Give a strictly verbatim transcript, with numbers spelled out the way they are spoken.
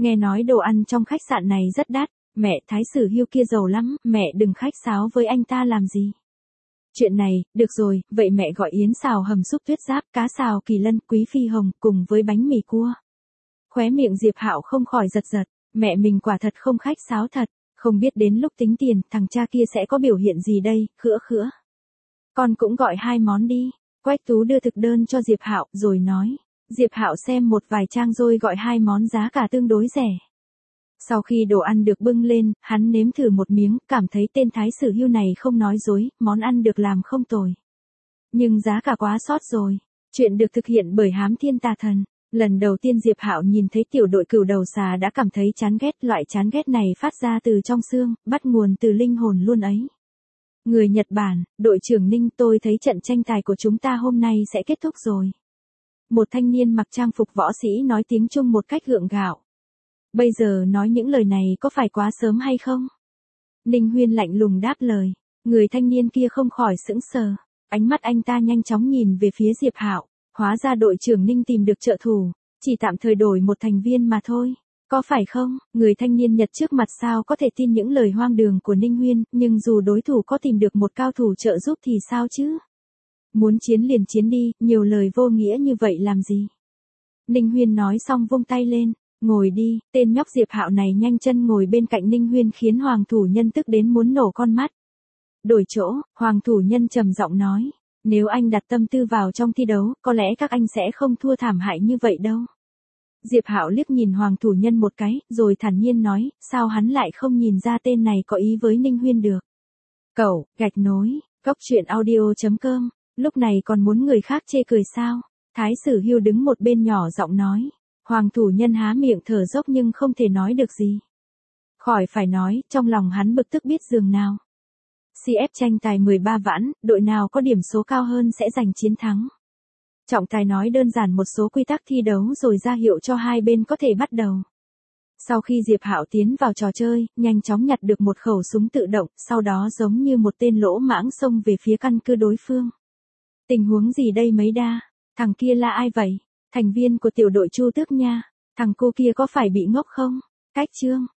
Nghe nói đồ ăn trong khách sạn này rất đắt, mẹ Thái Sử Hưu kia giàu lắm, mẹ đừng khách sáo với anh ta làm gì. Chuyện này, được rồi, vậy mẹ gọi yến xào hầm súp tuyết giáp, cá xào kỳ lân, quý phi hồng, cùng với bánh mì cua. Khóe miệng Diệp Hạo không khỏi giật giật, mẹ mình quả thật không khách sáo thật, không biết đến lúc tính tiền, thằng cha kia sẽ có biểu hiện gì đây, khữa khữa. Con cũng gọi hai món đi. Quách Tú đưa thực đơn cho Diệp Hạo, rồi nói. Diệp Hạo xem một vài trang rồi gọi hai món giá cả tương đối rẻ. Sau khi đồ ăn được bưng lên, hắn nếm thử một miếng, cảm thấy tên Thái Sử Hưu này không nói dối, món ăn được làm không tồi. Nhưng giá cả quá sót rồi. Chuyện được thực hiện bởi Hám Thiên Tà Thần. Lần đầu tiên Diệp Hạo nhìn thấy tiểu đội cừu đầu xà đã cảm thấy chán ghét, loại chán ghét này phát ra từ trong xương, bắt nguồn từ linh hồn luôn ấy. Người Nhật Bản, đội trưởng Ninh, tôi thấy trận tranh tài của chúng ta hôm nay sẽ kết thúc rồi. Một thanh niên mặc trang phục võ sĩ nói tiếng Trung một cách gượng gạo. Bây giờ nói những lời này có phải quá sớm hay không? Ninh Huyên lạnh lùng đáp lời. Người thanh niên kia không khỏi sững sờ. Ánh mắt anh ta nhanh chóng nhìn về phía Diệp Hạo. Hóa ra đội trưởng Ninh tìm được trợ thủ. Chỉ tạm thời đổi một thành viên mà thôi. Có phải không? Người thanh niên Nhật trước mặt sao có thể tin những lời hoang đường của Ninh Huyên, nhưng dù đối thủ có tìm được một cao thủ trợ giúp thì sao chứ? Muốn chiến liền chiến đi, nhiều lời vô nghĩa như vậy làm gì? Ninh Huyên nói xong vung tay lên, ngồi đi, tên nhóc Diệp Hạo này nhanh chân ngồi bên cạnh Ninh Huyên khiến Hoàng thủ nhân tức đến muốn nổ con mắt. Đổi chỗ, Hoàng thủ nhân trầm giọng nói, nếu anh đặt tâm tư vào trong thi đấu, có lẽ các anh sẽ không thua thảm hại như vậy đâu. Diệp Hạo liếc nhìn Hoàng thủ nhân một cái, rồi thản nhiên nói, sao hắn lại không nhìn ra tên này có ý với Ninh Huyên được. Cậu, gạch nối, góc truyện audio chấm com, lúc này còn muốn người khác chê cười sao? Thái Sử Hưu đứng một bên nhỏ giọng nói. Hoàng thủ nhân há miệng thở dốc nhưng không thể nói được gì. Khỏi phải nói, trong lòng hắn bực tức biết giường nào. xê ép tranh tài mười ba ván, đội nào có điểm số cao hơn sẽ giành chiến thắng. Trọng tài nói đơn giản một số quy tắc thi đấu rồi ra hiệu cho hai bên có thể bắt đầu. Sau khi Diệp Hạo tiến vào trò chơi, nhanh chóng nhặt được một khẩu súng tự động, sau đó giống như một tên lỗ mãng xông về phía căn cứ đối phương. Tình huống gì đây mấy đa? Thằng kia là ai vậy? Thành viên của tiểu đội Chu Tước nha. Thằng cô kia có phải bị ngốc không? Cách chương.